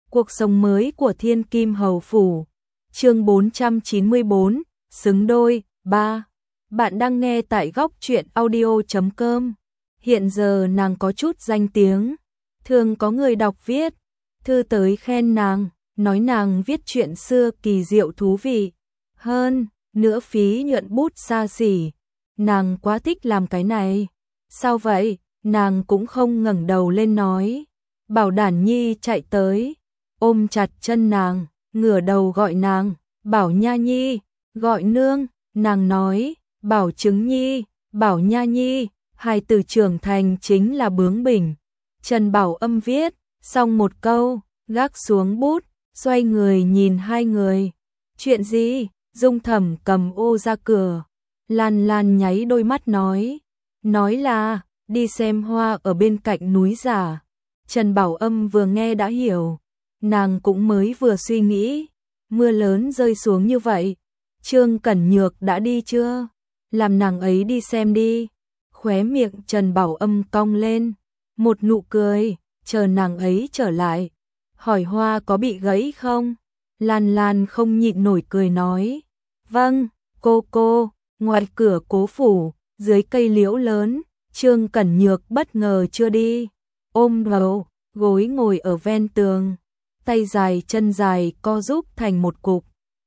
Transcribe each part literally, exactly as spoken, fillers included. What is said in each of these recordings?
Cuộc sống mới của Thiên Kim Hầu Phủ. Chương bốn trăm chín mươi bốn, xứng đôi, ba. Bạn đang nghe tại góc truyện audio chấm com. Hiện giờ nàng có chút danh tiếng, thường có người đọc viết thư tới khen nàng, nói nàng viết chuyện xưa kỳ diệu thú vị, hơn nữa phí nhuận bút xa xỉ. Nàng quá thích làm cái này. Sao vậy? Nàng cũng không ngẩng đầu lên nói. Bảo Đản Nhi chạy tới, ôm chặt chân nàng, ngửa đầu gọi nàng, Bảo Nha Nhi, gọi nương. Nàng nói, Bảo Trứng Nhi, Bảo Nha Nhi. Hai từ trưởng thành chính là bướng bỉnh. Trần Bảo Âm viết xong một câu, gác xuống bút, xoay người nhìn hai người. Chuyện gì? Dung Thẩm cầm ô ra cửa. Lan Lan nháy đôi mắt nói, nói là đi xem hoa ở bên cạnh núi giả. Trần Bảo Âm vừa nghe đã hiểu, nàng cũng mới vừa suy nghĩ, mưa lớn rơi xuống như vậy, Trương Cẩn Nhược đã đi chưa? Làm nàng ấy đi xem đi. Khóe miệng Trần Bảo Âm cong lên, một nụ cười, chờ nàng ấy trở lại, hỏi hoa có bị gãy không? Lan Lan không nhịn nổi cười nói, vâng, cô cô. Ngoài cửa cố phủ, dưới cây liễu lớn, Trương Cẩn Nhược bất ngờ chưa đi, ôm đầu gối ngồi ở ven tường, tay dài chân dài co rúm thành một cục,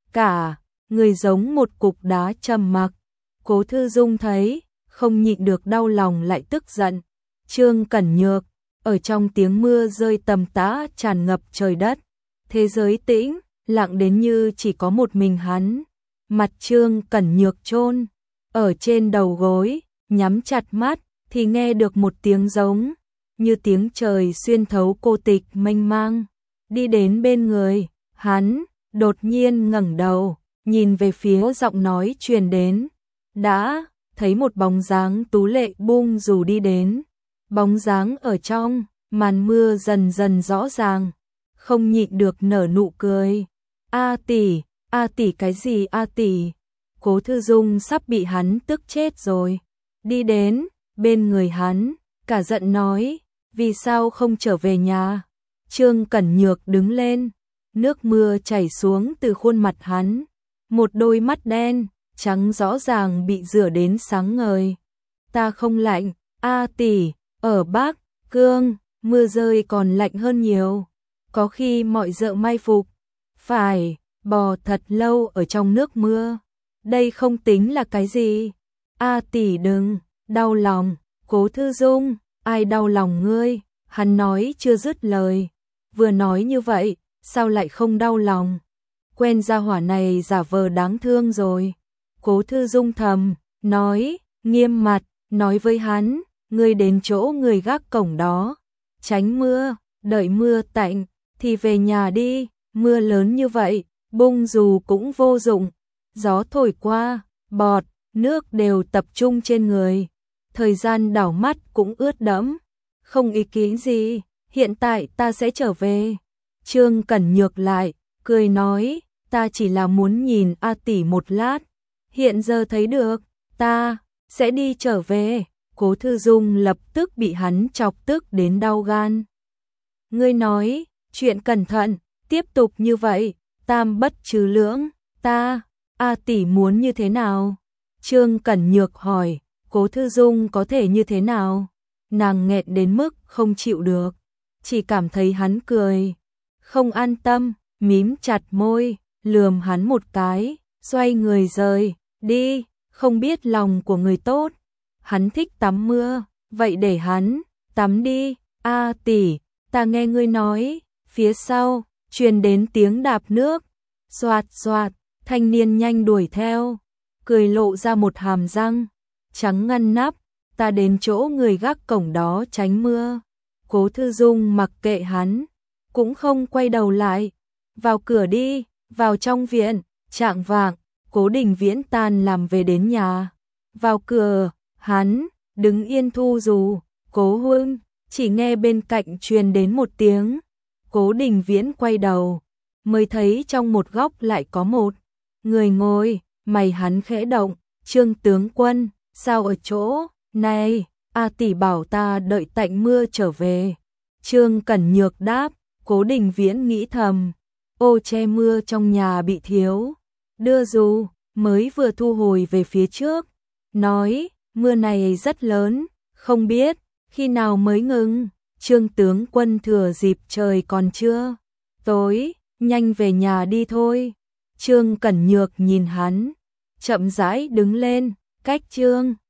cả người giống một cục đá trầm mặc. Cố Thư Dung thấy, không nhịn được đau lòng lại tức giận. Trương Cẩn Nhược, ở trong tiếng mưa rơi tầm tã tràn ngập trời đất, thế giới tĩnh lặng đến như chỉ có một mình hắn. Mặt Trương Cẩn Nhược chôn ở trên đầu gối, nhắm chặt mắt thì nghe được một tiếng giống như tiếng trời xuyên thấu cô tịch mênh mang, đi đến bên người hắn, đột nhiên ngẩng đầu, nhìn về phía giọng nói truyền đến, đã thấy một bóng dáng tú lệ bung dù đi đến. Bóng dáng ở trong màn mưa dần dần rõ ràng, không nhịn được nở nụ cười. A tỷ, A tỷ cái gì A tỷ? Cố Thư Dung sắp bị hắn tức chết rồi. Đi đến bên người hắn, cả giận nói, vì sao không trở về nhà? Trương Cẩn Nhược đứng lên, nước mưa chảy xuống từ khuôn mặt hắn, một đôi mắt đen trắng rõ ràng bị rửa đến sáng ngời. Ta không lạnh, A tỷ, ở Bắc Cương, mưa rơi còn lạnh hơn nhiều. Có khi mọi dợ mai phục phải bò thật lâu ở trong nước mưa. Đây không tính là cái gì. A tỷ đừng đau lòng. Cố Thư Dung, ai đau lòng ngươi? Hắn nói chưa dứt lời, vừa nói như vậy, sao lại không đau lòng? Quen gia hỏa này giả vờ đáng thương rồi. Cố Thư Dung thầm nói, nghiêm mặt nói với hắn, ngươi đến chỗ người gác cổng đó, tránh mưa, đợi mưa tạnh thì về nhà đi. Mưa lớn như vậy, bung dù cũng vô dụng, gió thổi qua, bọt nước đều tập trung trên người, thời gian đảo mắt cũng ướt đẫm. Không ý kiến gì, hiện tại ta sẽ trở về. Trương Cẩn Nhược lại cười nói, ta chỉ là muốn nhìn A tỷ một lát, hiện giờ thấy được, ta sẽ đi trở về. Cố Thư Dung lập tức bị hắn chọc tức đến đau gan. Ngươi nói, chuyện cẩn thận, tiếp tục như vậy, tam bất trừ lưỡng, ta, A tỷ muốn như thế nào? Trương Cẩn Nhược hỏi, Cố Thư Dung có thể như thế nào? Nàng nghẹn đến mức không chịu được, chỉ cảm thấy hắn cười, không an tâm, mím chặt môi, lườm hắn một cái, xoay người rời đi. Không biết lòng của người tốt, hắn thích tắm mưa, vậy để hắn tắm đi. A tỷ, ta nghe ngươi nói. Phía sau truyền đến tiếng đạp nước, xoạt xoạt. Thanh niên nhanh đuổi theo, cười lộ ra một hàm răng trắng ngăn nắp, ta đến chỗ người gác cổng đó tránh mưa. Cố Thư Dung mặc kệ hắn, cũng không quay đầu lại, vào cửa đi. Vào trong viện, chạng vạng, Cố Đình Viễn tan làm về đến nhà, vào cửa, hắn đứng yên thu dù, Cố huynh. Chỉ nghe bên cạnh truyền đến một tiếng. Cố Đình Viễn quay đầu, mới thấy trong một góc lại có một người ngồi, mày hắn khẽ động, Trương tướng quân, sao ở chỗ này? A tỷ bảo ta đợi tạnh mưa trở về. Trương Cẩn Nhược đáp, Cố Đình Viễn nghĩ thầm, ô che mưa trong nhà bị thiếu, đưa dù, mới vừa thu hồi về phía trước, nói, mưa này rất lớn, không biết, khi nào mới ngừng. Trương tướng quân thừa dịp trời còn chưa tối, nhanh về nhà đi thôi. Trương Cẩn Nhược nhìn hắn, chậm rãi đứng lên, cách Trương